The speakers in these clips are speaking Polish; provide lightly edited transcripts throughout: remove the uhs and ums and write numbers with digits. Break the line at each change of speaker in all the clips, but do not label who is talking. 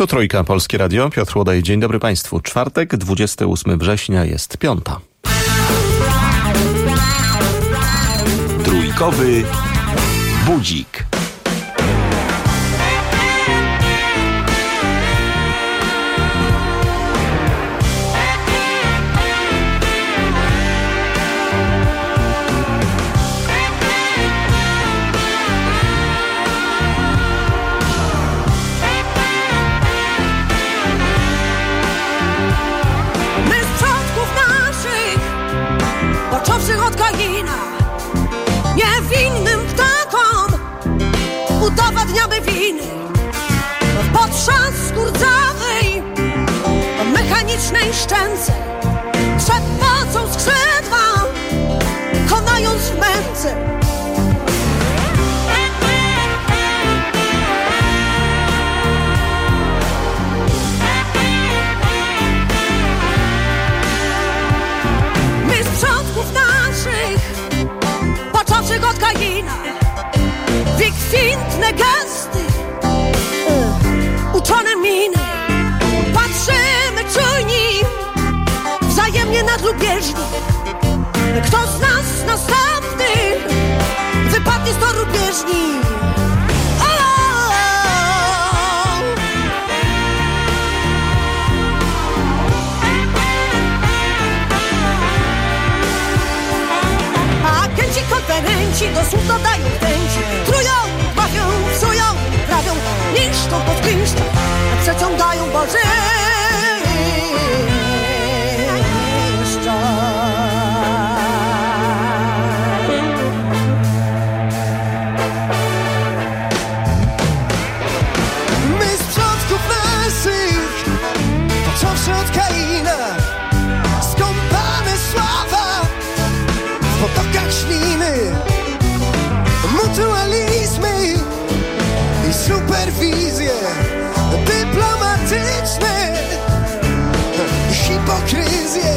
To Trójka, Polskie Radio. Piotr Łodaj, dzień dobry Państwu. Czwartek, 28 września, jest 5.
Trójkowy budzik.
Począwszy od Kaina, niewinnym ptakom udowadniamy winy. W potrzasku rdzawej, mechanicznej szczęce trzepocą skrzydła, konając w męce. Począwszy od Kaina, wykwintne gesty, uczone miny, patrzymy czujni, wzajemnie nadlubieżni. Kto z nas następny wypadnie z toru bieżni? Konferenci do słów dodają chęci, trują, bawią, psują, prawią, niszczą, podpiszczą, przeciągają bożyszcza. My z przodków naszych, począwszy od Kaina, skąpane sława w potokach śliny, mutualizmy i superwizje dyplomatyczne, hipokryzje.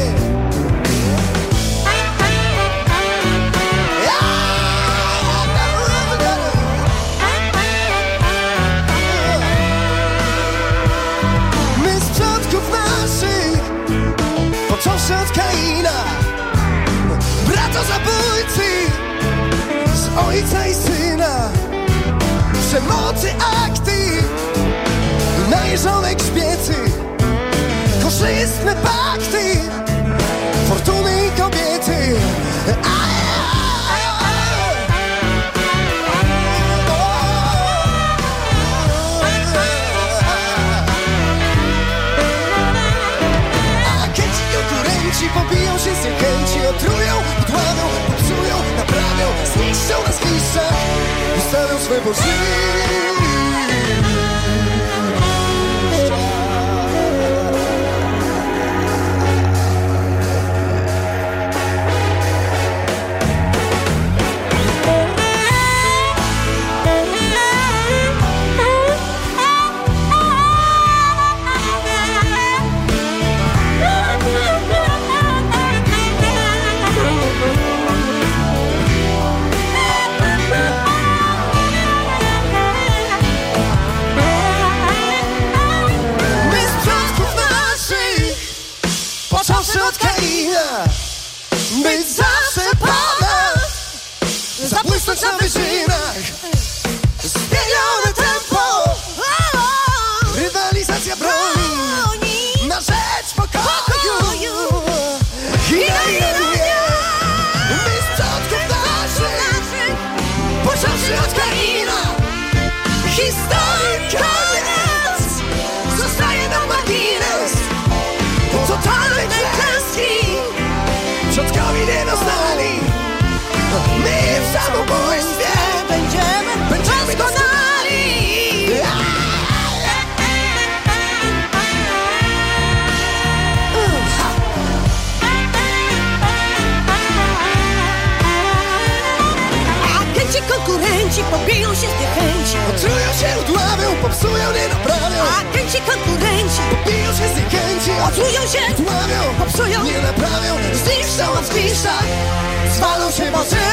My z przodków naszych, począwszy od Kaina, bratozabójcy z ojca i syna, przemocy akty, najeżone grzbiety, korzystne pakty, fortuny i kobiety. A kieci konkurenci pobiją się z niechęci, otrują, podłamią, popsują, naprawią, zniszczą nas w liściach, ustawią swe bożyszcza. Od Kaina, być zawsze ponad, zabłysnąć na wyżynach, zmienione tempo, rywalizacja broni na rzecz pokoju i na ironię. My z przodków naszych, począwszy od Kaina, historii koniec, zostaje nam margines, totalny przodkowie nie doznali. My w samobójstwie będziemy doskonali. Agenci konkurenci pobiją się z niechęci, otrują się, udławią, popsują, nie naprawią. Agenci konkurenci pobiją się z niechęci, otrują się, udławią, popsują, nie naprawią. Zniszczą od zniszcza, zwalą się bożyszcza.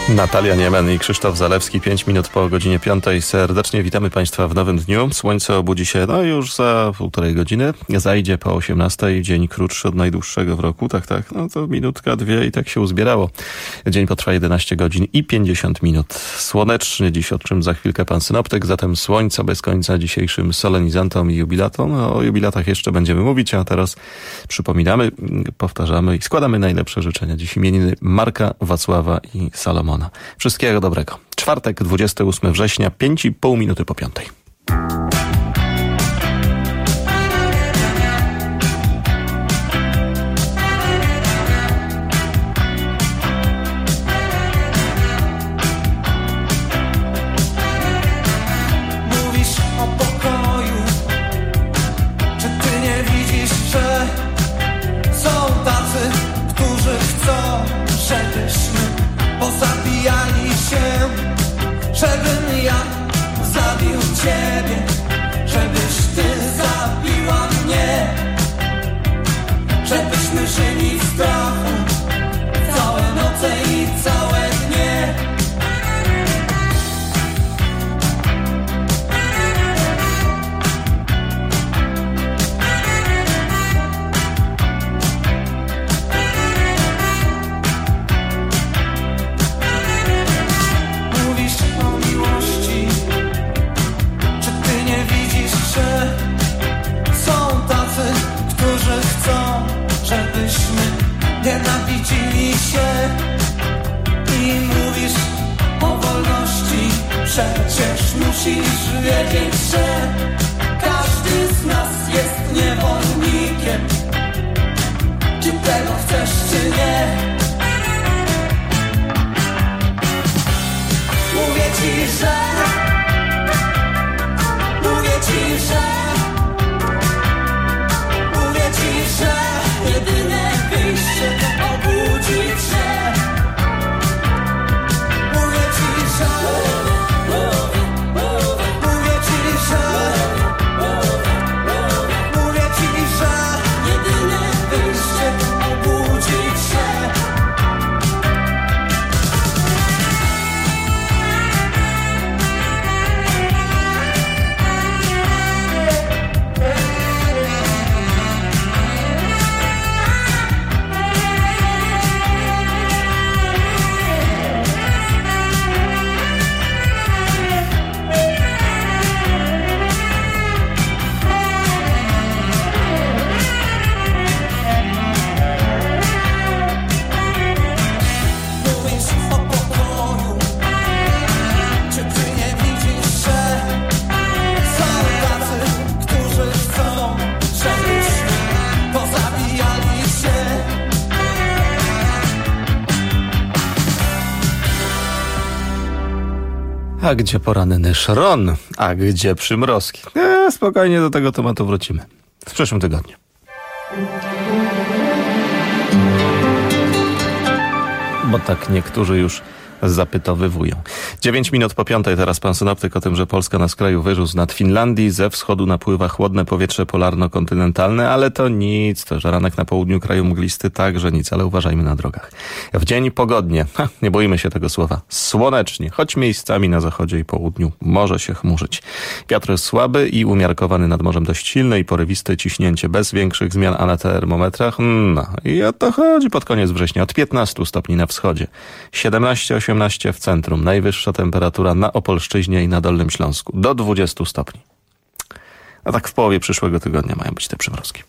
Natalia Niemen i Krzysztof Zalewski, 5 minut po godzinie 5. Serdecznie witamy Państwa w nowym dniu. Słońce obudzi się już za 1,5 godziny. Zajdzie po 18. Dzień krótszy od najdłuższego w roku. Tak, to minutka, 2 i tak się uzbierało. Dzień potrwa 11 godzin i 50 minut. Słonecznie dziś, o czym za chwilkę pan synoptyk. Zatem słońca bez końca dzisiejszym solenizantom i jubilatom. O jubilatach jeszcze będziemy mówić, a teraz przypominamy, powtarzamy i składamy najlepsze życzenia. Dziś imieniny Marka, Wacława i Salomona. Wszystkiego dobrego. Czwartek, 28 września, 5,5 minuty po 5.
Mówisz o pokoju, czy ty nie widzisz, że są tacy, którzy chcą, żebyśmy pozabijali się, żebym ja zabił ciebie, żebyś ty zabiła mnie, żebyśmy żyli w strachu całe noce i całe dnie. Nienawidzili się i mówisz o wolności. Przecież musisz wiedzieć, że każdy z nas jest niewolnikiem. Czy tego chcesz, czy nie? Mówię ci, że jedyne wyjście to obudzić się. Mówię ci, że jedyne wyjście to obudzić się.
A gdzie poranny szron? A gdzie przymrozki? Spokojnie do tego tematu wrócimy w przyszłym tygodniu. Bo tak niektórzy już zapytowywują. 9 minut po 5. Teraz pan synoptyk o tym, że Polska na skraju wyrzut nad Finlandii. Ze wschodu napływa chłodne powietrze polarno-kontynentalne, ale to nic. To, że ranek na południu kraju mglisty, także nic, ale uważajmy na drogach. W dzień pogodnie, nie boimy się tego słowa, słonecznie, choć miejscami na zachodzie i południu może się chmurzyć. Wiatr jest słaby i umiarkowany nad morzem dość silny i porywiste, ciśnięcie bez większych zmian, a na termometrach, i o to chodzi pod koniec września, od 15 stopni na wschodzie, 17-18 w centrum, najwyższa temperatura na Opolszczyźnie i na Dolnym Śląsku, do 20 stopni. A tak w połowie przyszłego tygodnia mają być te przymrozki.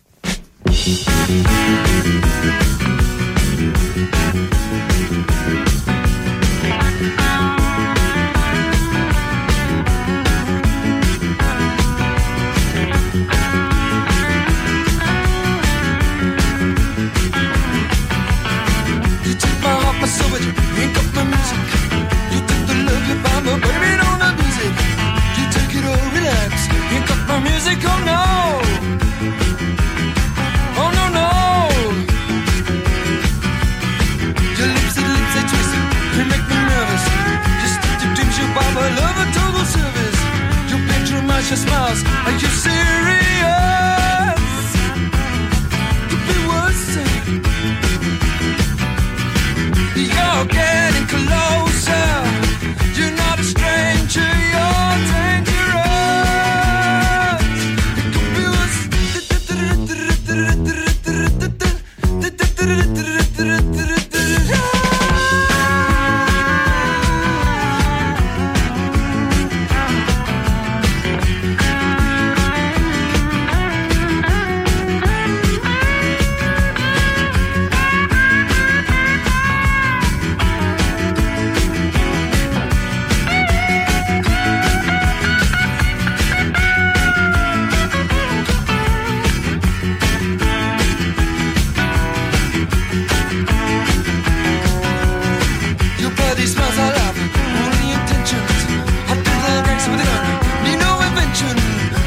Your smiles, are you serious? Could be worse. You're getting closer.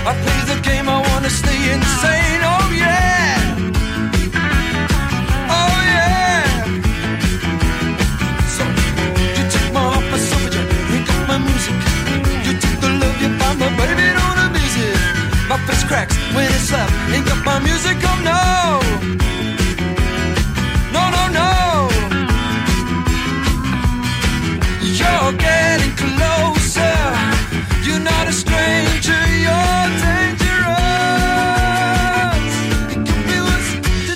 I play the game, I wanna stay insane. Oh yeah, oh yeah. So you took my heart, my soul, but you pick up my music. You took the love you found, but baby don't abuse it. My face cracks when it's left, ain't got my music, oh no. No, no, no. You're getting closer. You're not a stranger, you're dangerous. It could be worse.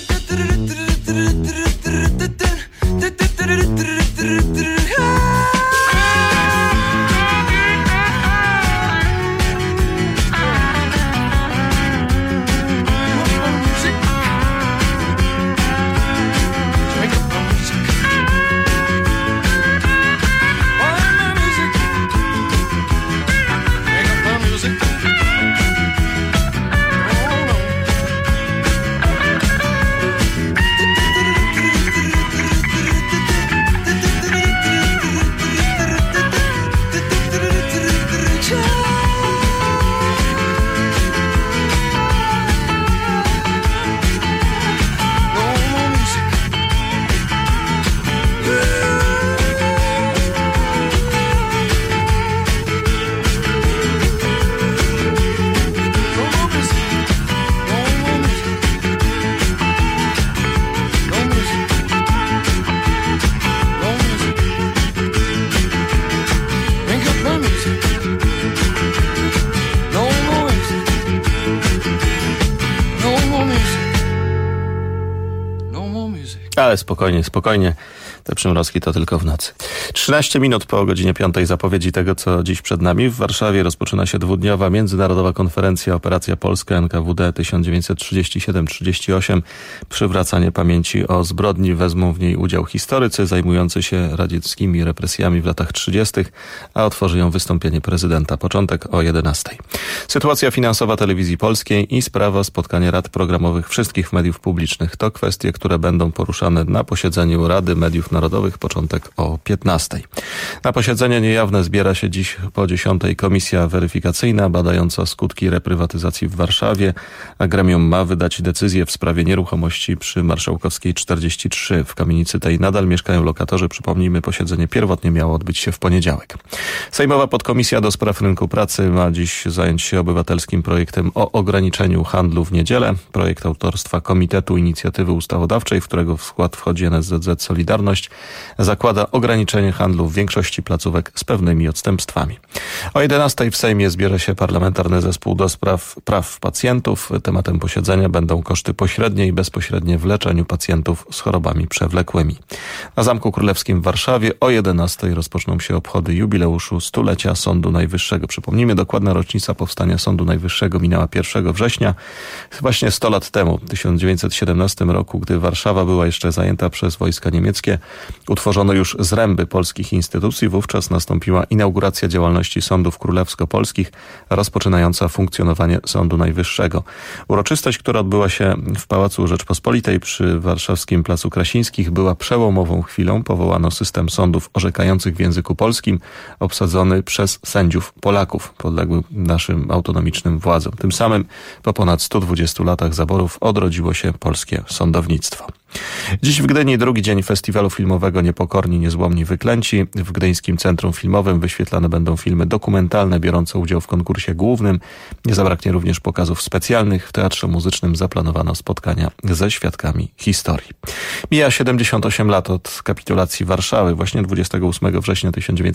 Ale spokojnie, spokojnie. Te przymrozki to tylko w nocy. 13 minut po godzinie 5 zapowiedzi tego, co dziś przed nami. W Warszawie rozpoczyna się dwudniowa międzynarodowa konferencja Operacja Polska NKWD 1937-38. Przywracanie pamięci o zbrodni. Wezmą w niej udział historycy zajmujący się radzieckimi represjami w latach 30., a otworzy ją wystąpienie prezydenta. Początek o 11. Sytuacja finansowa telewizji polskiej i sprawa spotkania rad programowych wszystkich mediów publicznych. To kwestie, które będą poruszane na posiedzeniu Rady Mediów Narodowych. Początek o 15. Na posiedzenie niejawne zbiera się dziś po 10. Komisja Weryfikacyjna badająca skutki reprywatyzacji w Warszawie. A gremium ma wydać decyzję w sprawie nieruchomości przy Marszałkowskiej 43. W kamienicy tej nadal mieszkają lokatorzy. Przypomnijmy, posiedzenie pierwotnie miało odbyć się w poniedziałek. Sejmowa podkomisja do spraw rynku pracy ma dziś zająć się obywatelskim projektem o ograniczeniu handlu w niedzielę. Projekt autorstwa Komitetu Inicjatywy Ustawodawczej, w którego w skład wchodzi NSZZ Solidarność, zakłada ograniczenie handlu w większości placówek z pewnymi odstępstwami. O 11 w Sejmie zbierze się parlamentarny zespół do spraw praw pacjentów. Tematem posiedzenia będą koszty pośrednie i bezpośrednie w leczeniu pacjentów z chorobami przewlekłymi. Na Zamku Królewskim w Warszawie o 11 rozpoczną się obchody jubileuszu stulecia Sądu Najwyższego. Przypomnijmy, dokładna rocznica powstania Sądu Najwyższego minęła 1 września. Właśnie 100 lat temu, w 1917 roku, gdy Warszawa była jeszcze zajęta przez wojska niemieckie, utworzono już zręby polskich instytucji. Wówczas nastąpiła inauguracja działalności sądów królewsko-polskich, rozpoczynająca funkcjonowanie Sądu Najwyższego. Uroczystość, która odbyła się w Pałacu Rzeczpospolitej przy warszawskim Placu Krasińskich, była przełomową chwilą. Powołano system sądów orzekających w języku polskim, obsadzony przez sędziów Polaków, podległych naszym autonomicznym władzom. Tym samym po ponad 120 latach zaborów odrodziło się polskie sądownictwo. Dziś w Gdyni drugi dzień festiwalu filmowego Niepokorni, Niezłomni, Wyklęci. W Gdyńskim Centrum Filmowym wyświetlane będą filmy dokumentalne biorące udział w konkursie głównym. Nie zabraknie również pokazów specjalnych. W Teatrze Muzycznym zaplanowano spotkania ze świadkami historii. Mija 78 lat od kapitulacji Warszawy. Właśnie 28 września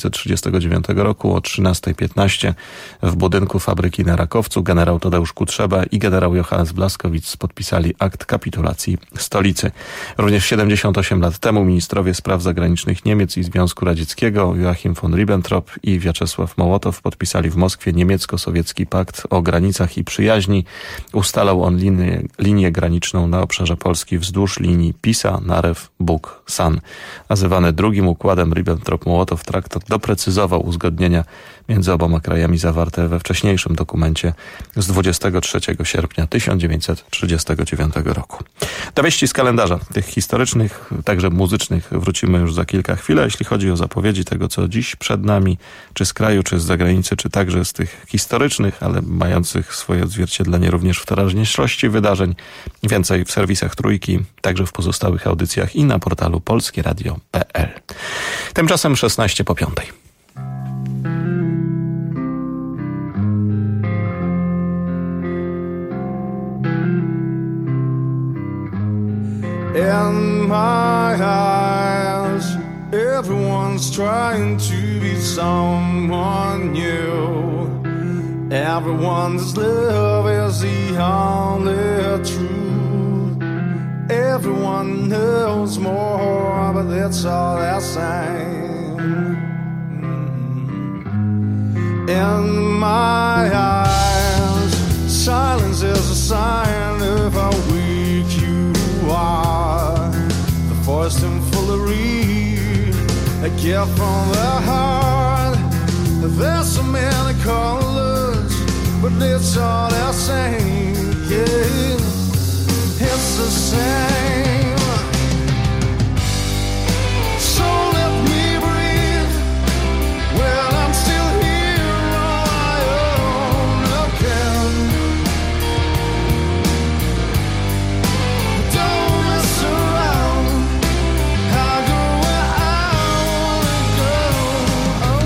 1939 roku o 13:15 w budynku fabryki na Rakowcu generał Tadeusz Kutrzeba i generał Johannes Blaskowicz podpisali akt kapitulacji stolicy. Również 78 lat temu ministrowie spraw zagranicznych Niemiec i Związku Radzieckiego Joachim von Ribbentrop i Wiaczesław Mołotow podpisali w Moskwie niemiecko-sowiecki pakt o granicach i przyjaźni. Ustalał on linię graniczną na obszarze Polski wzdłuż linii Pisa, Narew, Bug, San. Nazywany drugim układem Ribbentrop-Mołotow traktat doprecyzował uzgodnienia między oboma krajami zawarte we wcześniejszym dokumencie z 23 sierpnia 1939 roku. To wieści z kalendarza. komentarza tych historycznych, także muzycznych wrócimy już za kilka chwil. Jeśli chodzi o zapowiedzi tego, co dziś przed nami, czy z kraju, czy z zagranicy, czy także z tych historycznych, ale mających swoje odzwierciedlenie również w teraźniejszości wydarzeń, więcej w serwisach Trójki, także w pozostałych audycjach i na portalu polskieradio.pl. Tymczasem 16 po 5.
In my eyes, everyone's trying to be someone new. Everyone's love is the only truth. Everyone knows more, but it's all the same. In my eyes, silence is a sign of how weak you are. The forced and foolery, a gift from the heart. There's so many colors, but it's all the same. Yeah, it's the same. So let me breathe when I'm still here on my own again. Don't mess around, I'll go where I wanna go. Oh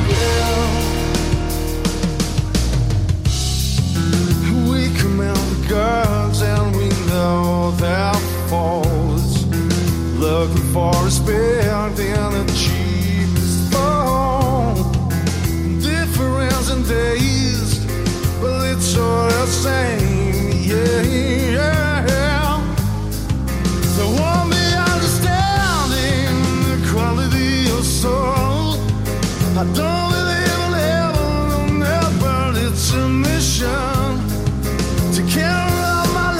yeah. We command the gods and we know their faults. Looking for respect in the cheapest form. Difference in days, but it's all the same. Yeah, yeah. So want me understanding the quality of soul. I don't believe in heaven on earth, but it's a mission to carry out my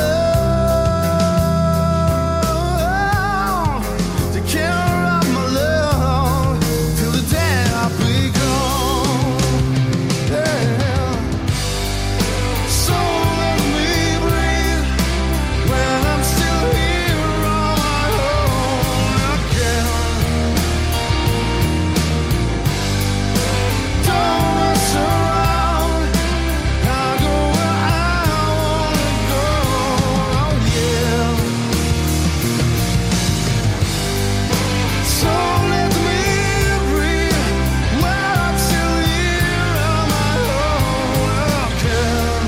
love, to carry out my love till the day I be gone. Yeah. So let me breathe when I'm still here on my own again. Don't mess around, I'll go where I wanna go. Oh yeah. So let me breathe when I'm still here on my own again.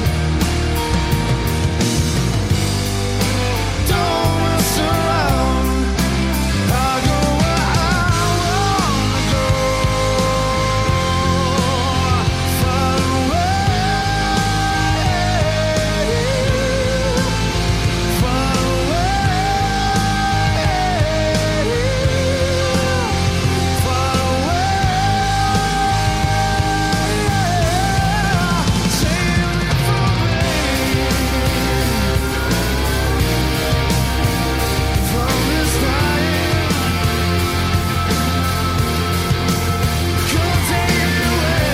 Don't mess around, I'll go where I wanna go. Far away, far away, far away. Save me from this night. Come take me away.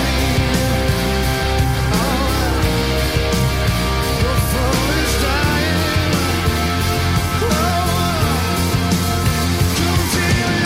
From this night. Come take me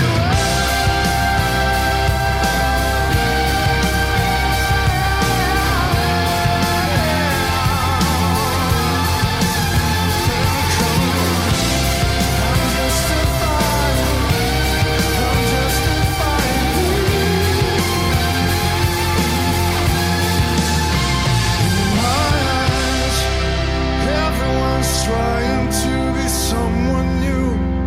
Everyone's trying to be someone new.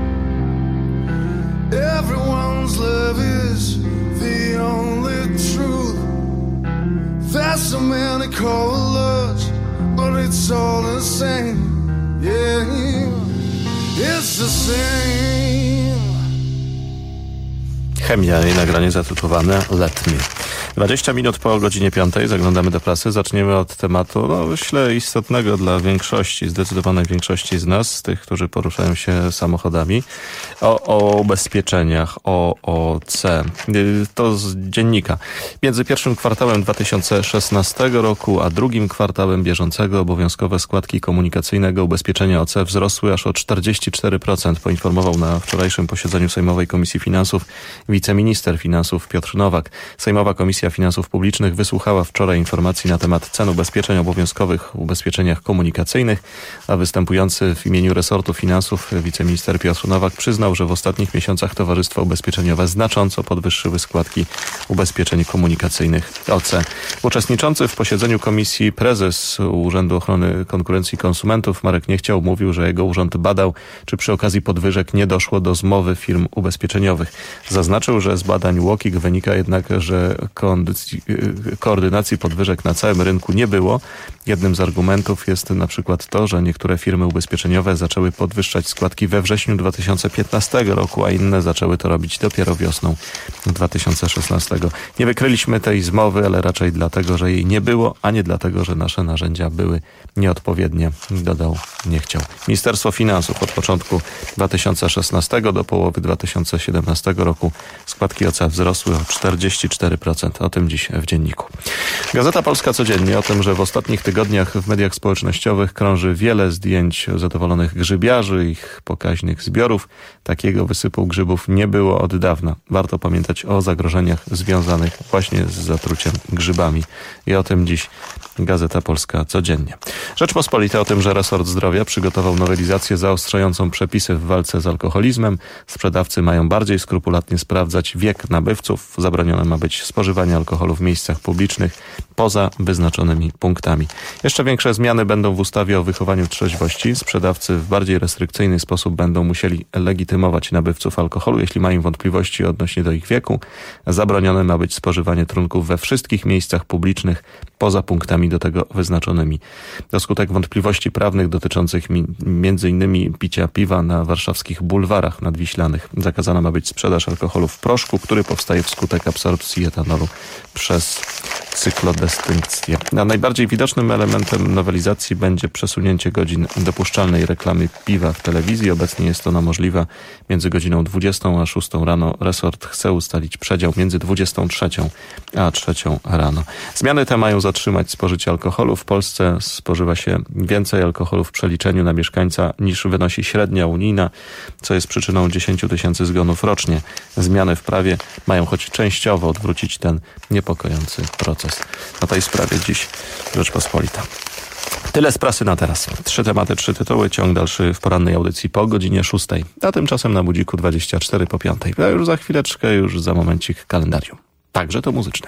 Everyone's love is the only truth. There's so many colors, but it's all the same. Yeah, it's the same.
Chemia i nagranie zatytułowane Let Me. 20 minut po godzinie 5 zaglądamy do prasy. Zaczniemy od tematu, myślę, istotnego dla większości, zdecydowanej większości z nas, z tych, którzy poruszają się samochodami, o ubezpieczeniach, o OC. To z dziennika. Między pierwszym kwartałem 2016 roku, a drugim kwartałem bieżącego obowiązkowe składki komunikacyjnego ubezpieczenia OC wzrosły aż o 44%, poinformował na wczorajszym posiedzeniu Sejmowej Komisji Finansów wiceminister finansów Piotr Nowak. Sejmowa Komisja Finansów Publicznych wysłuchała wczoraj informacji na temat cen ubezpieczeń obowiązkowych w ubezpieczeniach komunikacyjnych, a występujący w imieniu resortu finansów wiceminister Piotr Nowak przyznał, że w ostatnich miesiącach towarzystwa ubezpieczeniowe znacząco podwyższyły składki ubezpieczeń komunikacyjnych OC. Uczestniczący w posiedzeniu komisji prezes Urzędu Ochrony Konkurencji i Konsumentów Marek Niechciał mówił, że jego urząd badał, czy przy okazji podwyżek nie doszło do zmowy firm ubezpieczeniowych. Zaznaczył, że z badań UOKiK wynika jednak, że koordynacji podwyżek na całym rynku nie było. Jednym z argumentów jest na przykład to, że niektóre firmy ubezpieczeniowe zaczęły podwyższać składki we wrześniu 2015 roku, a inne zaczęły to robić dopiero wiosną 2016. Nie wykryliśmy tej zmowy, ale raczej dlatego, że jej nie było, a nie dlatego, że nasze narzędzia były nieodpowiednie, dodał Niechciał. Ministerstwo Finansów od początku 2016 do połowy 2017 roku składki OC wzrosły o 44%. O tym dziś w dzienniku. Gazeta Polska codziennie o tym, że w ostatnich tygodniach w mediach społecznościowych krąży wiele zdjęć zadowolonych grzybiarzy, ich pokaźnych zbiorów. Takiego wysypu grzybów nie było od dawna. Warto pamiętać o zagrożeniach związanych właśnie z zatruciem grzybami. I o tym dziś Gazeta Polska codziennie. Rzeczpospolita o tym, że resort zdrowia przygotował nowelizację zaostrzającą przepisy w walce z alkoholizmem. Sprzedawcy mają bardziej skrupulatnie sprawdzać wiek nabywców. Zabronione ma być spożywanie alkoholu w miejscach publicznych poza wyznaczonymi punktami. Jeszcze większe zmiany będą w ustawie o wychowaniu trzeźwości. Sprzedawcy w bardziej restrykcyjny sposób będą musieli legitymować nabywców alkoholu, jeśli mają wątpliwości odnośnie do ich wieku. Zabronione ma być spożywanie trunków we wszystkich miejscach publicznych poza punktami do tego wyznaczonymi. Na skutek wątpliwości prawnych dotyczących m.in. picia piwa na warszawskich bulwarach nadwiślanych zakazana ma być sprzedaż alkoholu w proszku, który powstaje wskutek absorpcji etanolu przez cyklodestynkcję. A najbardziej widocznym elementem nowelizacji będzie przesunięcie godzin dopuszczalnej reklamy piwa w telewizji. Obecnie jest ona możliwa między godziną 20 a 6 rano. Resort chce ustalić przedział między 23 a 3 rano. Zmiany te mają zatrzymać spożycie alkoholu. W Polsce spożywa się więcej alkoholu w przeliczeniu na mieszkańca niż wynosi średnia unijna, co jest przyczyną 10 000 zgonów rocznie. Zmiany w prawie mają choć częściowo odwrócić ten niepokojący proces. Na tej sprawie dziś Rzeczpospolita. Tyle z prasy na teraz. 3 tematy, 3 tytuły. Ciąg dalszy w porannej audycji po godzinie 6. A tymczasem na budziku 24 po 5. A już za chwileczkę, już za momencik kalendarium. Także to muzyczne.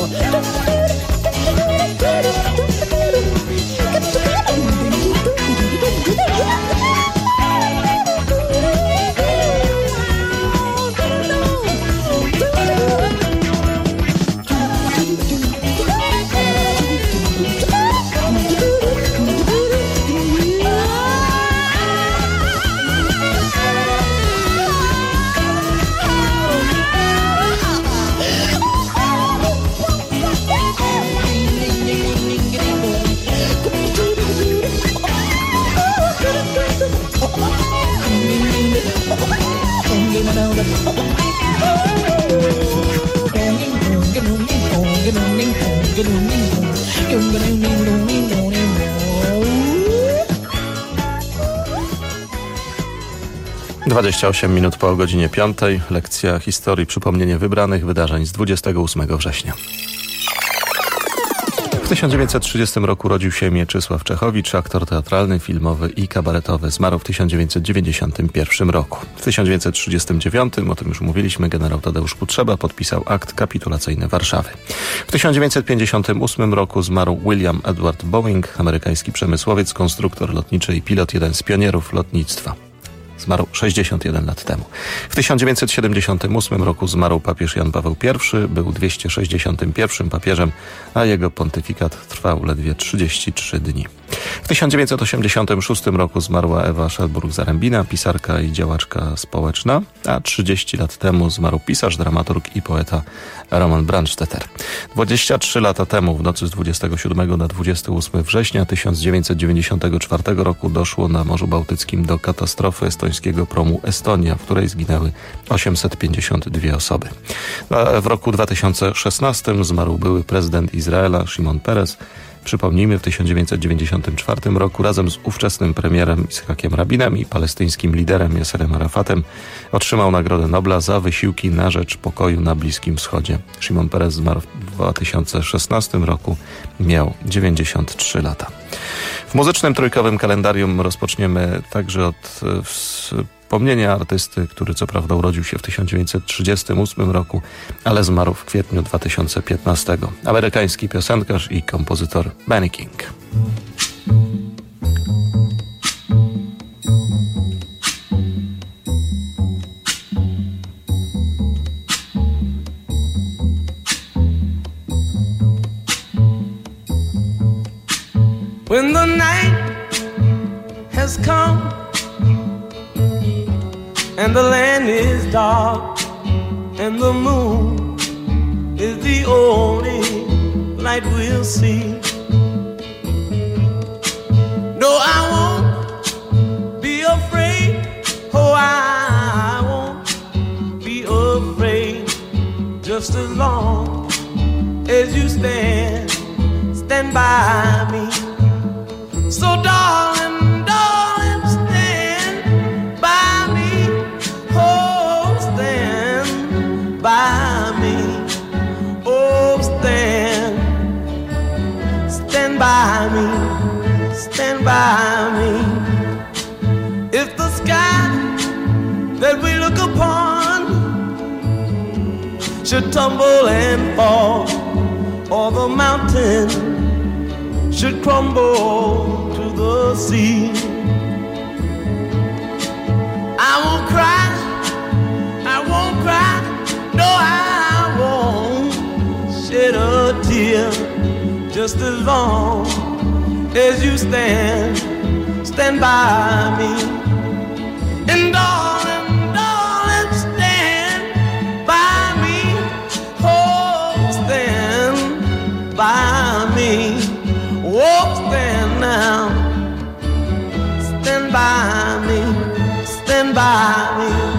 ...28 minut po godzinie 5. Lekcja historii, przypomnienie wybranych wydarzeń z 28 września. W 1930 roku urodził się Mieczysław Czechowicz, aktor teatralny, filmowy i kabaretowy. Zmarł w 1991 roku. W 1939, o tym już mówiliśmy, generał Tadeusz Kutrzeba podpisał akt kapitulacyjny Warszawy. W 1958 roku zmarł William Edward Boeing, amerykański przemysłowiec, konstruktor lotniczy i pilot, jeden z pionierów lotnictwa. Zmarł 61 lat temu. W 1978 roku zmarł papież Jan Paweł I, był 261 papieżem, a jego pontyfikat trwał ledwie 33 dni. W 1986 roku zmarła Ewa Szelburg-Zarębina, pisarka i działaczka społeczna, a 30 lat temu zmarł pisarz, dramaturg i poeta Roman Brandstetter. 23 lata temu, w nocy z 27 na 28 września 1994 roku doszło na Morzu Bałtyckim do katastrofy estońskiego promu Estonia, w której zginęły 852 osoby. W roku 2016 zmarł były prezydent Izraela Shimon Peres. Przypomnijmy, w 1994 roku razem z ówczesnym premierem Ishakiem Rabinem i palestyńskim liderem Jaserem Arafatem otrzymał Nagrodę Nobla za wysiłki na rzecz pokoju na Bliskim Wschodzie. Shimon Peres zmarł w 2016 roku, miał 93 lata. W muzycznym trójkowym kalendarium rozpoczniemy także od wspomnienia artysty, który co prawda urodził się w 1938 roku, ale zmarł w kwietniu 2015. Amerykański piosenkarz i kompozytor Benny King.
When the night has come and the land is dark and the moon is the only light we'll see. No, I won't be afraid. Oh, I won't be afraid. Just as long as you stand by me. So darling, darling, stand by me. Oh, stand by me. Oh, stand by me. Stand by me. If the sky that we look upon should tumble and fall, or the mountain should crumble to the sea, I won't cry, no, I won't shed a tear. Just as long as you stand by me. And darling, darling, stand by me. Oh, stand by me. Oh, stand now. Stand by me. Stand by me.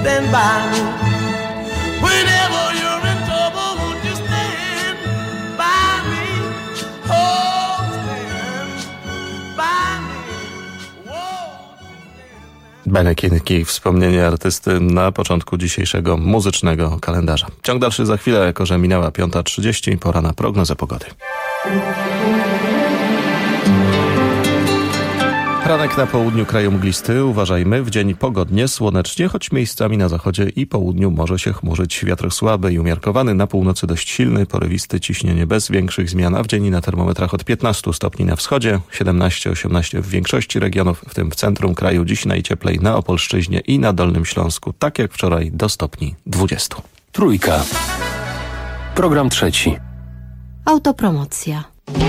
stand by me? Whenever you're in trouble, won't you stand by me? Oh, stand by me. Whoa.
Benny Kinky, wspomnienie artysty na początku dzisiejszego muzycznego kalendarza. Ciąg dalszy za chwilę, jako że minęła 5:30, pora na prognozę pogody. Ranek na południu kraju mglisty, uważajmy, w dzień pogodnie, słonecznie, choć miejscami na zachodzie i południu może się chmurzyć. Wiatr słaby i umiarkowany, na północy dość silny, porywisty, ciśnienie bez większych zmian, a w dzień na termometrach od 15 stopni na wschodzie, 17-18 w większości regionów, w tym w centrum kraju, dziś najcieplej na Opolszczyźnie i na Dolnym Śląsku, tak jak wczoraj do stopni 20.
Trójka. Program trzeci.
Autopromocja.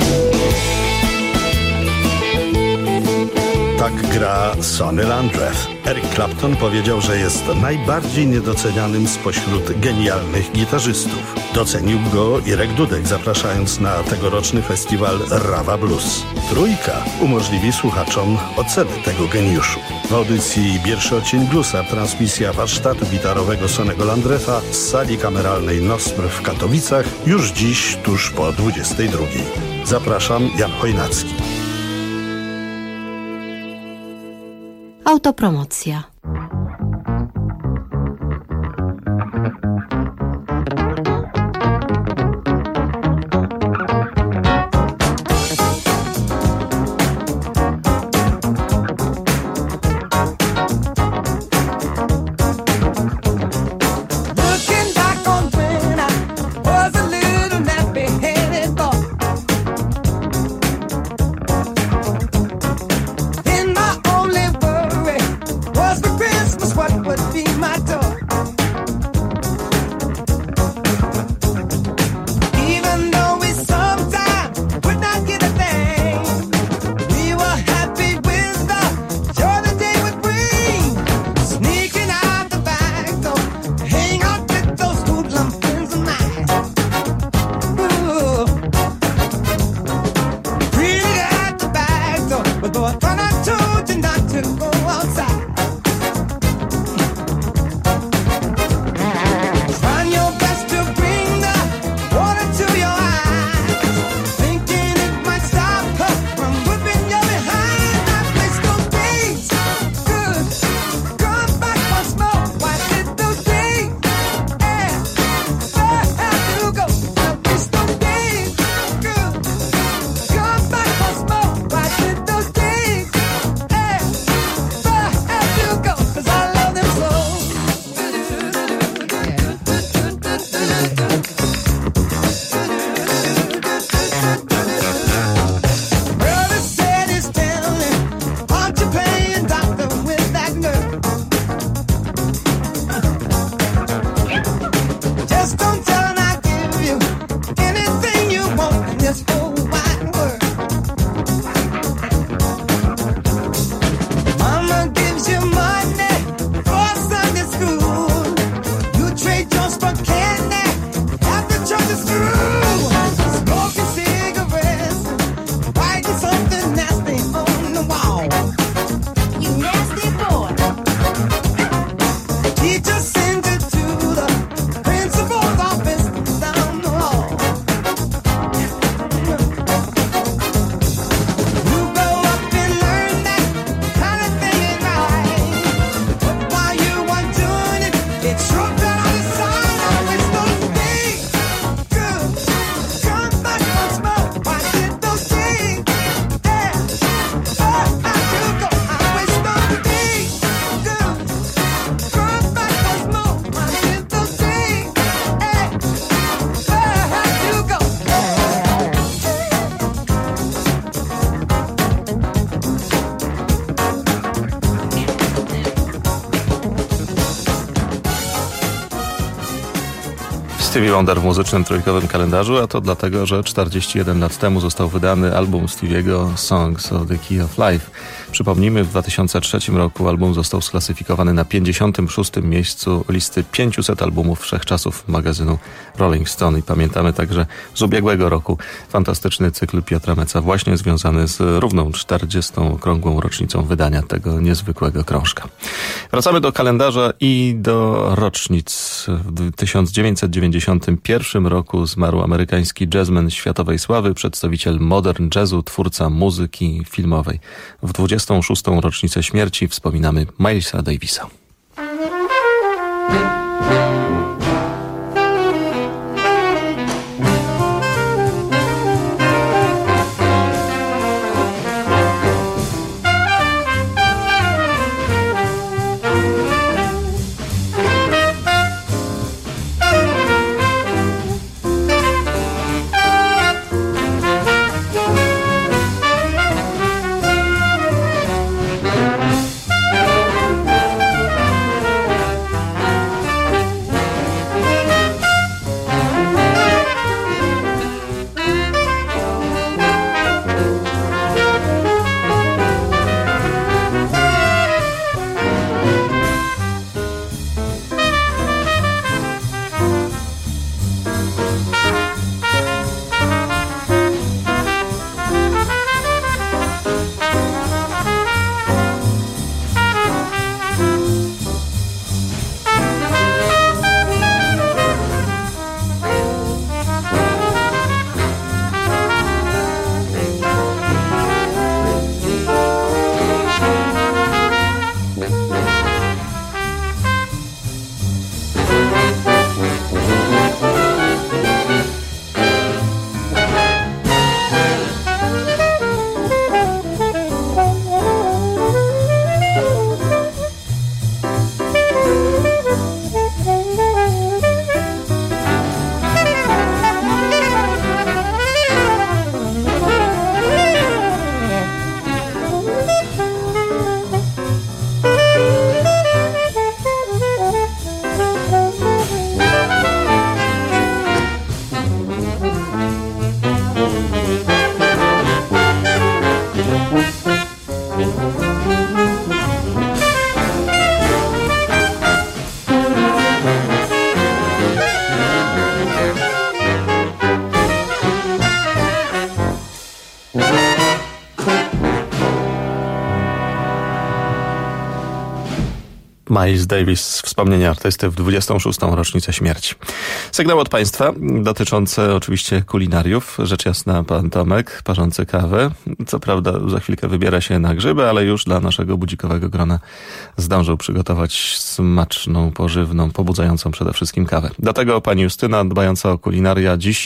Tak gra Sonny Landreth. Eric Clapton powiedział, że jest najbardziej niedocenianym spośród genialnych gitarzystów. Docenił go Irek Dudek, zapraszając na tegoroczny festiwal Rawa Blues. Trójka umożliwi słuchaczom ocenę tego geniuszu. W audycji Pierwszy odcień bluesa transmisja warsztatu gitarowego Sonnego Landretha z sali kameralnej Nostr w Katowicach już dziś tuż po 22. Zapraszam, Jan Chojnacki.
Autopromocja.
Stevie Wonder w muzycznym trójkowym kalendarzu, a to dlatego, że 41 lat temu został wydany album Stevie'ego Songs of the Key of Life. Przypomnijmy, w 2003 roku album został sklasyfikowany na 56. miejscu listy 500 albumów wszechczasów magazynu Rolling Stone. I pamiętamy także z ubiegłego roku fantastyczny cykl Piotra Meca, właśnie związany z równą 40. okrągłą rocznicą wydania tego niezwykłego krążka. Wracamy do kalendarza i do rocznic. W 1991 roku zmarł amerykański jazzman światowej sławy, przedstawiciel modern jazzu, twórca muzyki filmowej. W 26. rocznicę śmierci wspominamy Milesa Davisa. Miles Davis, wspomnienie artysty w 26. rocznicę śmierci. Sygnał od Państwa dotyczący oczywiście kulinariów. Rzecz jasna, pan Tomek, parzący kawę. Co prawda za chwilkę wybiera się na grzyby, ale już dla naszego budzikowego grona zdążył przygotować smaczną, pożywną, pobudzającą przede wszystkim kawę. Do tego pani Justyna, dbająca o kulinaria, dziś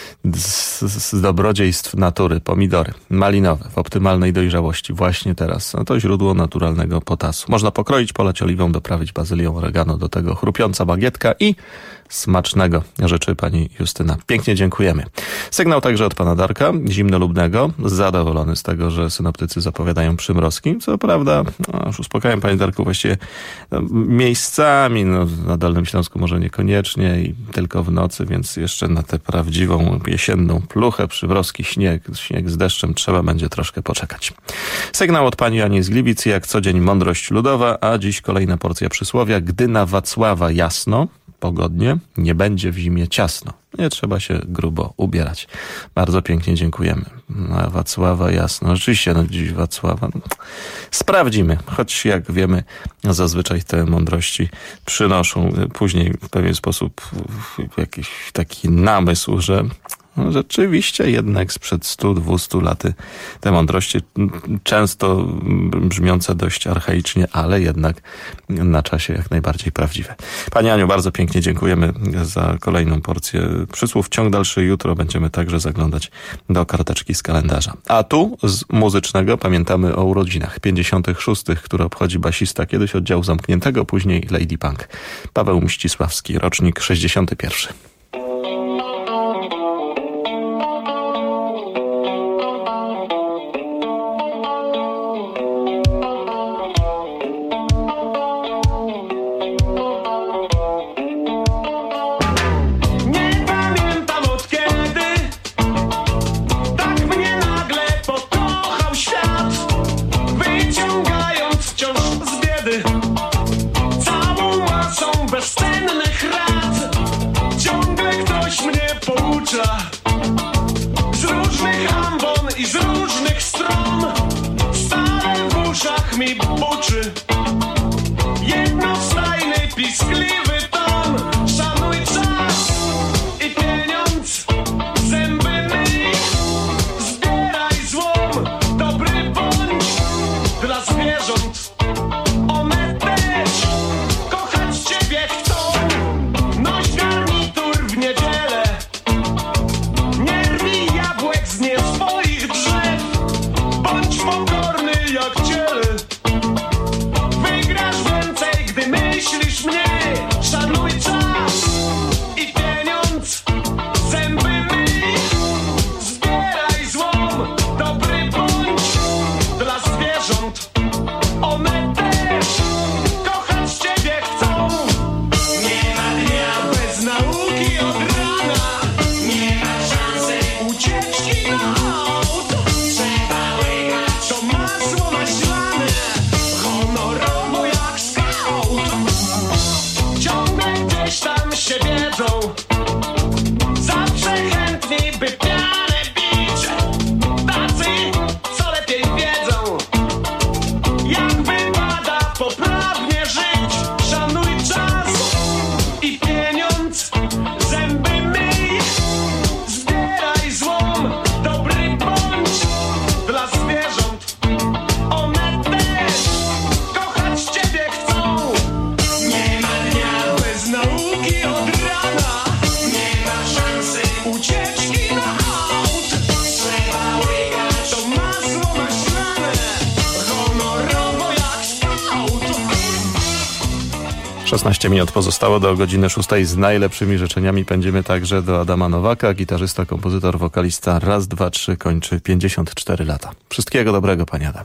z dobrodziejstw natury, pomidory malinowe w optymalnej dojrzałości właśnie teraz. No to źródło naturalnego potasu. Można pokroić, polać oliwą, doprawić bazylią, oregano, do tego chrupiąca bagietka i smacznego, życzy pani Justyna. Pięknie dziękujemy. Sygnał także od pana Darka, zimnolubnego, zadowolony z tego, że synoptycy zapowiadają przymrozki. Co prawda, już uspokajam, panie Darku, właściwie miejscami, na Dolnym Śląsku może niekoniecznie i tylko w nocy, więc jeszcze na tę prawdziwą jesienną pluchę, przymrozki, śnieg z deszczem trzeba będzie troszkę poczekać. Sygnał od pani Ani z Gliwic, jak co dzień mądrość ludowa, a dziś kolejna porcja przysłowia. Gdy na Wacława jasno, pogodnie, nie będzie w zimie ciasno. Nie trzeba się grubo ubierać. Bardzo pięknie dziękujemy. Na Wacława jasno. Rzeczywiście, dziś Wacława. Sprawdzimy. Choć jak wiemy, zazwyczaj te mądrości przynoszą później w pewien sposób jakiś taki namysł, że rzeczywiście jednak sprzed 100-200 lat te mądrości, często brzmiące dość archaicznie, ale jednak na czasie jak najbardziej prawdziwe. Pani Aniu, bardzo pięknie dziękujemy za kolejną porcję przysłów. Ciąg dalszy jutro będziemy także zaglądać do karteczki z kalendarza. A tu z muzycznego pamiętamy o urodzinach 56., które obchodzi basista kiedyś oddziału zamkniętego, później Lady Punk. Paweł Mścisławski, rocznik 61.
Wyciągnął
ucieczki na aut. Trzeba łykać to masło maślane, honorowo jak spałt.
16 minut pozostało do godziny 6. Z najlepszymi życzeniami pędzimy także do Adama Nowaka, gitarzysta, kompozytor, wokalista. Raz, dwa, trzy, kończy 54 lata. Wszystkiego dobrego, panie Adamie.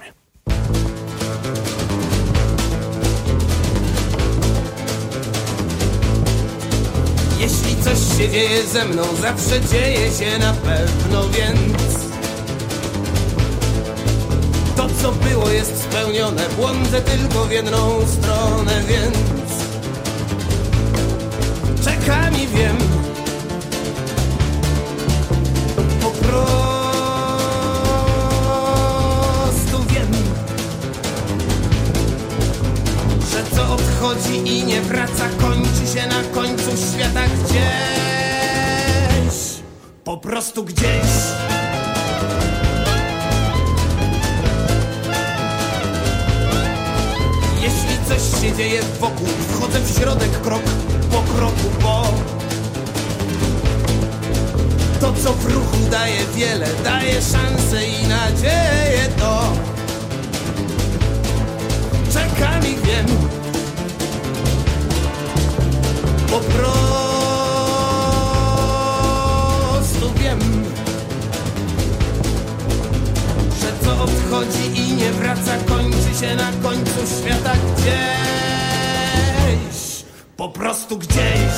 Jeśli coś się dzieje ze mną, zawsze dzieje się na pewno, więc to, co było, jest spełnione. Błądzę tylko w jedną stronę, więc czekam i wiem, po prostu wiem, że co odchodzi i nie wraca, kończy się na końcu świata gdzieś, po prostu gdzieś. Jeśli coś się dzieje wokół, wchodzę w środek krok po kroku, bo to, co w ruchu daje wiele, daje szansę i nadzieję, to czekam i wiem, po prostu wiem, że co odchodzi i nie wraca, kończy się na końcu świata gdzieś, po prostu gdzieś.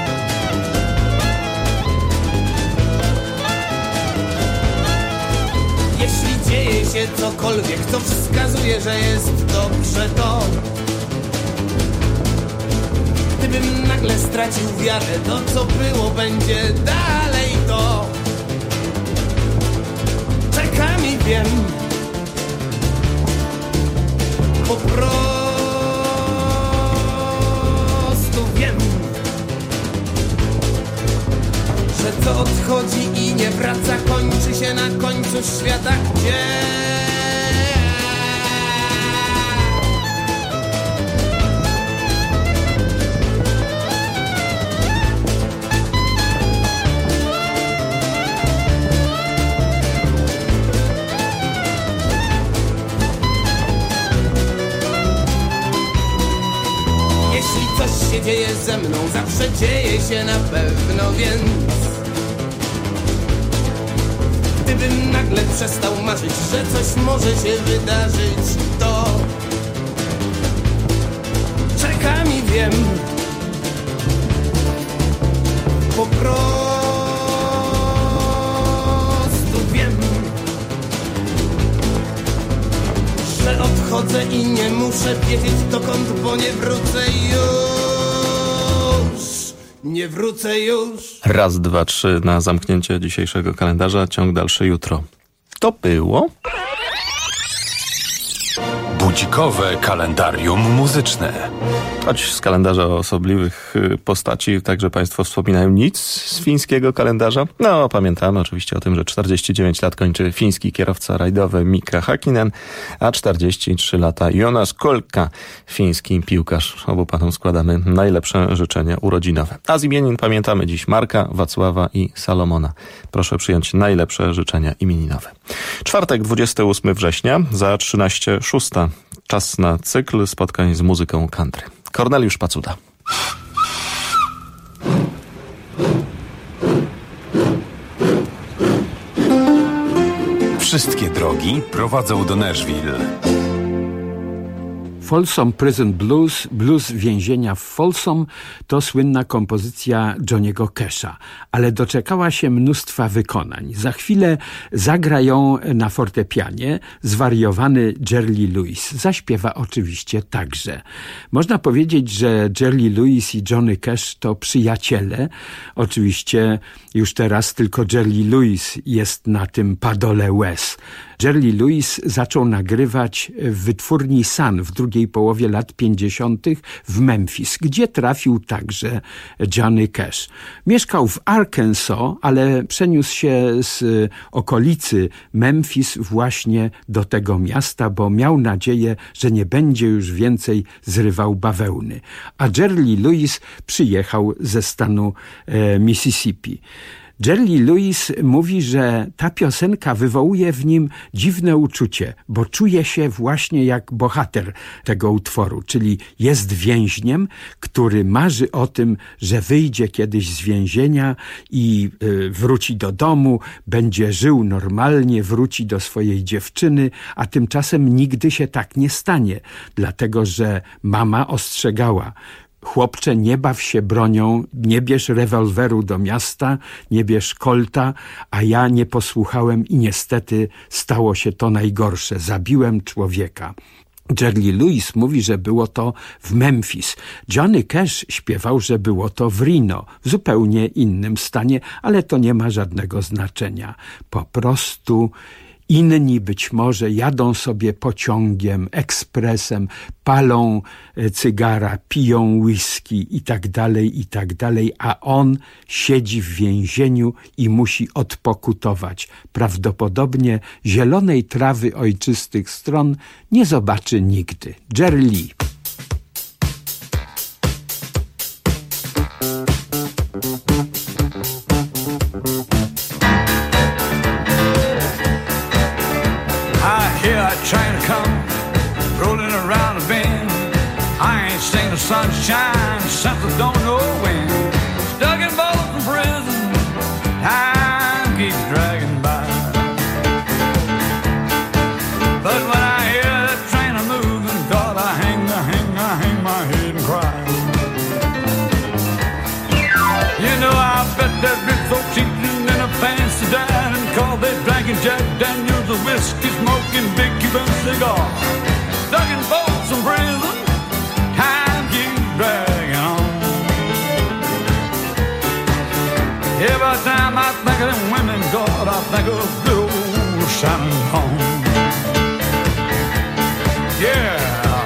Jeśli dzieje się cokolwiek, co wskazuje, że jest dobrze, to gdybym nagle stracił wiarę, to co było będzie dalej, to czekam i wiem, po prostu wiem, że co odchodzi i nie wraca, kończy się na końcu świata gdzieś. Jeśli coś się dzieje ze mną, zawsze dzieje się na pewno, więc gdybym nagle przestał marzyć, że coś może się wydarzyć, to czekam i wiem, po prostu wiem, że odchodzę i nie muszę wiedzieć dokąd, bo nie wrócę już, nie wrócę już.
Raz, dwa, trzy na zamknięcie dzisiejszego kalendarza. Ciąg dalszy jutro. To było...
Budzikowe kalendarium muzyczne.
Choć z kalendarza osobliwych postaci także państwo wspominają nic z fińskiego kalendarza. No, pamiętamy oczywiście o tym, że 49 lat kończy fiński kierowca rajdowy Mika Häkkinen, a 43 lata Jonas Kolka, fiński piłkarz. Obu panom składamy najlepsze życzenia urodzinowe. A z imienin pamiętamy dziś Marka, Wacława i Salomona. Proszę przyjąć najlepsze życzenia imieninowe. Czwartek, 28 września, za 13:06. Czas na cykl spotkań z muzyką country. Korneliusz Pacuda.
Wszystkie drogi prowadzą do Nashville.
Folsom Prison Blues, blues więzienia w Folsom, to słynna kompozycja Johnny'ego Casha, ale doczekała się mnóstwa wykonań. Za chwilę zagra ją na fortepianie zwariowany Jerry Lee Lewis. Zaśpiewa oczywiście także. Można powiedzieć, że Jerry Lee Lewis i Johnny Cash to przyjaciele. Oczywiście już teraz tylko Jerry Lee Lewis jest na tym padole łez. Jerry Lee Lewis zaczął nagrywać w wytwórni Sun w drugiej połowie lat 50. w Memphis, gdzie trafił także Johnny Cash. Mieszkał w Arkansas, ale przeniósł się z okolicy Memphis właśnie do tego miasta, bo miał nadzieję, że nie będzie już więcej zrywał bawełny. A Jerry Lee Lewis przyjechał ze stanu Mississippi. Jerry Lewis mówi, że ta piosenka wywołuje w nim dziwne uczucie, bo czuje się właśnie jak bohater tego utworu, czyli jest więźniem, który marzy o tym, że wyjdzie kiedyś z więzienia i wróci do domu, będzie żył normalnie, wróci do swojej dziewczyny, a tymczasem nigdy się tak nie stanie, dlatego że mama ostrzegała: chłopcze, nie baw się bronią, nie bierz rewolweru do miasta, nie bierz kolta, a ja nie posłuchałem i niestety stało się to najgorsze. Zabiłem człowieka. Jerry Lewis mówi, że było to w Memphis. Johnny Cash śpiewał, że było to w Reno, w zupełnie innym stanie, ale to nie ma żadnego znaczenia. Po prostu inni być może jadą sobie pociągiem, ekspresem, palą cygara, piją whisky i tak dalej, a on siedzi w więzieniu i musi odpokutować. Prawdopodobnie zielonej trawy ojczystych stron nie zobaczy nigdy. Jerry Lee.
Trying to come rolling around the bend. I ain't seen the sunshine since I don't know when. Stuck in Bolton prison, time keeps dragging by. But when I hear that train a moving, God, I hang my head and cry. You know, I bet that rich folks eating in a fancy dining car. They drinking Jack Daniels, a whiskey smoking big Cuban cigar. Stuck in Folsom Prison, time keeps dragging on. Every time I think of them women, God, I think of good old Shannon Home. Yeah.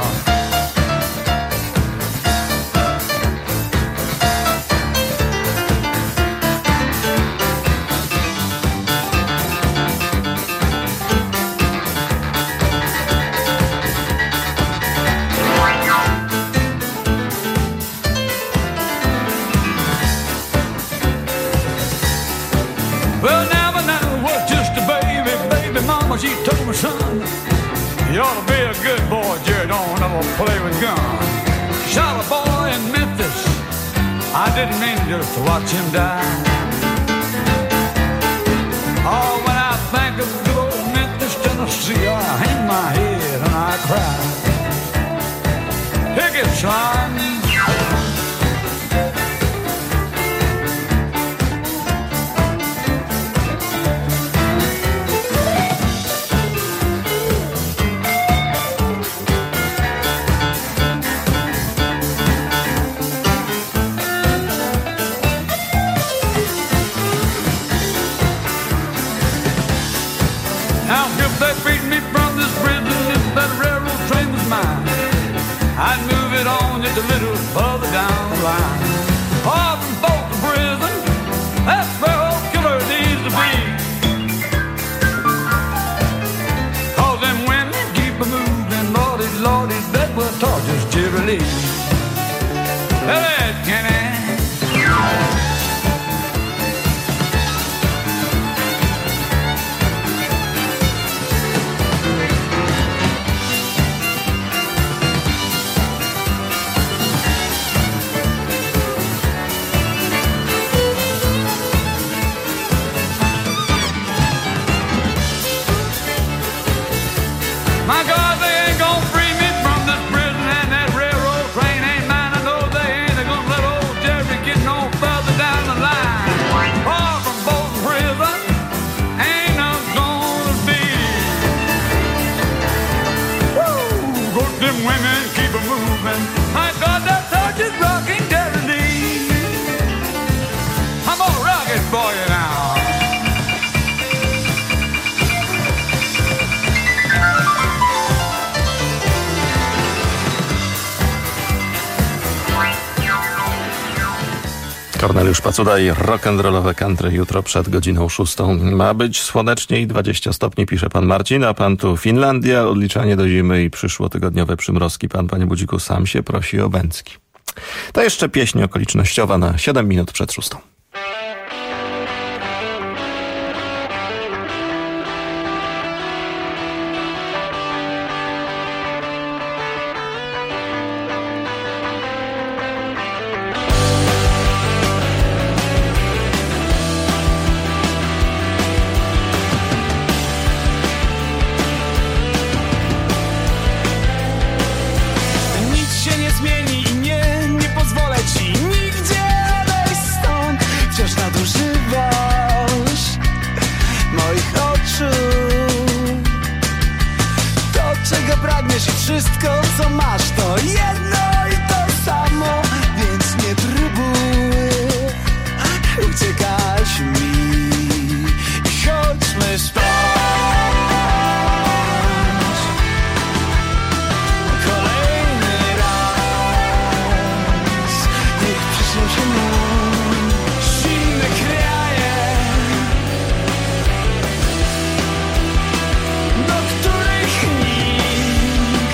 She told me, son, you ought to be a good boy, Jerry, don't ever play with guns. Shot a boy in Memphis, I didn't mean just to watch him die. Oh, when I think of good old Memphis, Tennessee, I hang my head and I cry. Pick it, son. I'd move it on just a little further down the line. Far from Folsom Prison, that's where old killer needs to be. 'Cause them women keep a moving, lordy, lordy, that will torture Jerry Lee. Hey, Kenny. My God, they ain't gonna free me from this prison, and that railroad train ain't mine. I know they ain't gonna let old Jerry get no further down the line. Far from Bolton Prison, ain't no gonna be. Woo! Go to them women, keep 'em moving. My God, that touch is rocking Jerry Lee. I'm gonna rock it for you now.
Korneliusz Pacuda i rock'n'rollowe country jutro przed godziną 6. Ma być słonecznie i 20 stopni, pisze pan Marcin, a pan tu Finlandia, odliczanie do zimy i przyszłotygodniowe przymrozki. Pan, panie Budziku, sam się prosi o bęcki. To jeszcze pieśń okolicznościowa na 7 minut przed 6.
wszystko co masz to jedno i to samo, więc nie próbuj uciekać mi i chodźmy spać. Kolejny raz niech przyśnią się nam zimne kraje, do których nikt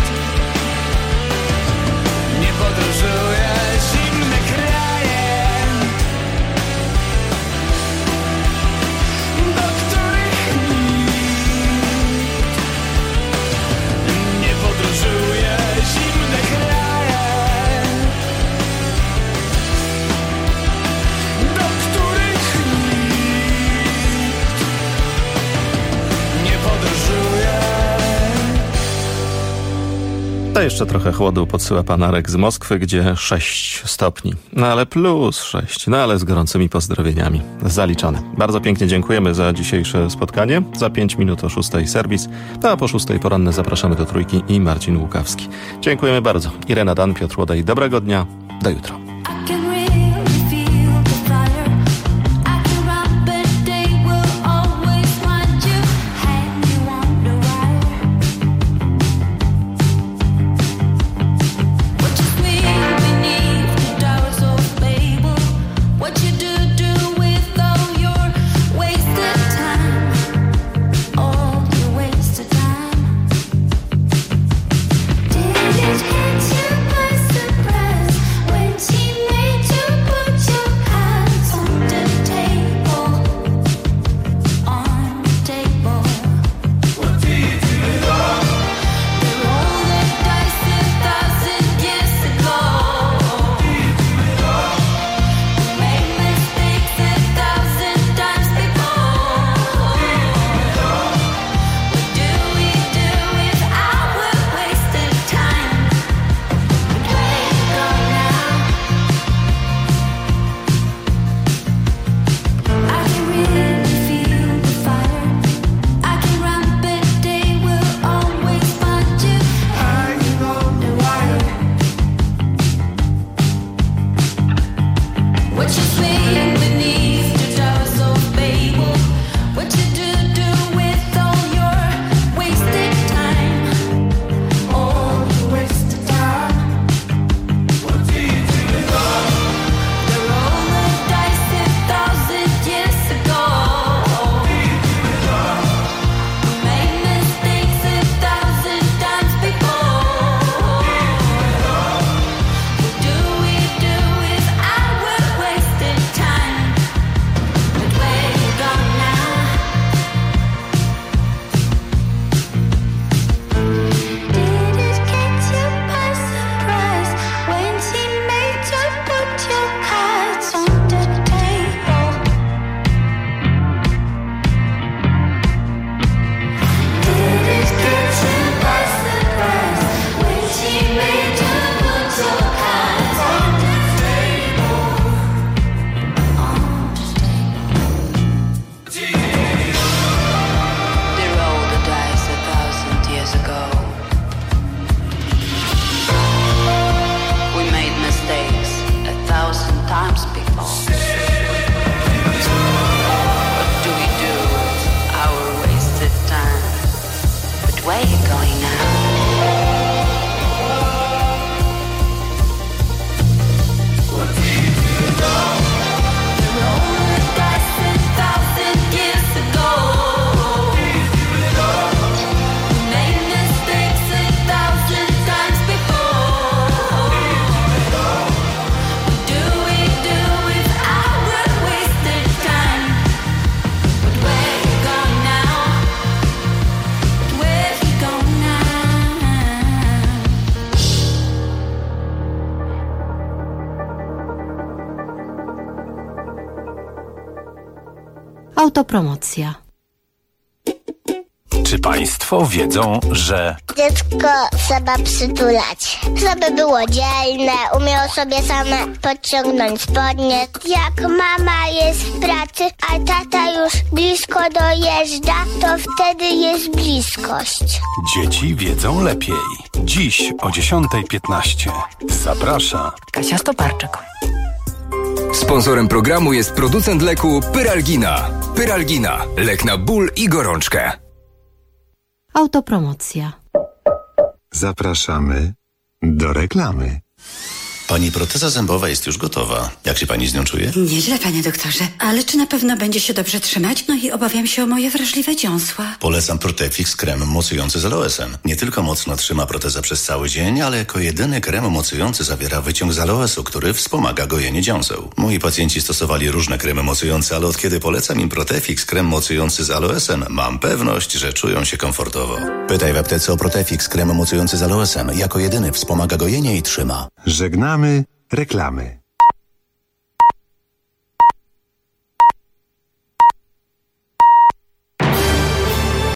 nie podróżuje. Zimne kraje, do których nikt nie podróżuje. Zimne kraje, do których nikt nie podróżuje.
To jeszcze trochę chłodu podsyła pan Arek z Moskwy, gdzie 6 stopni. No ale plus 6, no ale z gorącymi pozdrowieniami. Zaliczone. Bardzo pięknie dziękujemy za dzisiejsze spotkanie. Za 5 minut o 6 serwis, a po 6 poranne zapraszamy do Trójki i Marcin Łukawski. Dziękujemy bardzo. Irena Dan, Piotr Łodaj. Dobrego dnia. Do jutra.
I can really feel the fire. I can run, but they will always want you. Hang you on the wire. What you feel beneath the towers of Babel. What you do with all your wasted time. All your wasted time. Did it hit you by surprise when she made you put your hands on the table? On the table. What do you do? They rolled the dice 1,000 years ago. We made mistakes 1,000 times before. What do we do with our wasted time? Where you go now? I can really feel the fire. I can run, but they will always find you hanging on the wire. What you swing beneath the towers of Babel. What you do with all your wasted time. All your wasted time. What do you do? They rolled the dice 1,000 years ago. We made mistakes 1,000 times before. What do we do with our wasted time? But where you go now? Did it catch you by surprise when she made you put your cards on the table? Did it catch you by surprise when she made you put your cards on the table? They rolled the dice 1,000 years ago. We made mistakes 1,000 times before. What do we do with our wasted time? But where you going now? What do you do? They rolled the dice 1,000 years ago. We made mistakes 1,000 times before. What do we do with our wasted time? But where you go now? But where you go now?
Autopromocja.
Czy państwo wiedzą, że
Dziecko trzeba przytulać, żeby było dzielne, umiało sobie same podciągnąć spodnie. Jak mama jest w pracy, a tata już blisko dojeżdża, to wtedy jest bliskość.
dzieci wiedzą lepiej? Dziś o 10:15 zaprasza
Kasia Stoparczyk.
Sponsorem programu jest producent leku Pyralgina. Pyralgina. Lek na ból i gorączkę.
Autopromocja.
Zapraszamy do reklamy.
Pani proteza zębowa jest już gotowa. Jak się pani z nią czuje?
Nieźle, panie doktorze. Ale czy na pewno będzie się dobrze trzymać? No i obawiam się o moje wrażliwe dziąsła.
Polecam Protefix krem mocujący z aloesem. Nie tylko mocno trzyma protezę przez cały dzień, ale jako jedyny krem mocujący zawiera wyciąg z aloesu, który wspomaga gojenie dziąseł. Moi pacjenci stosowali różne kremy mocujące, ale od kiedy polecam im Protefix krem mocujący z aloesem, mam pewność, że czują się komfortowo. Pytaj w aptece o Protefix krem mocujący z aloesem. Jako jedyny wspomaga gojenie i trzyma.
Żegnamy reklamy.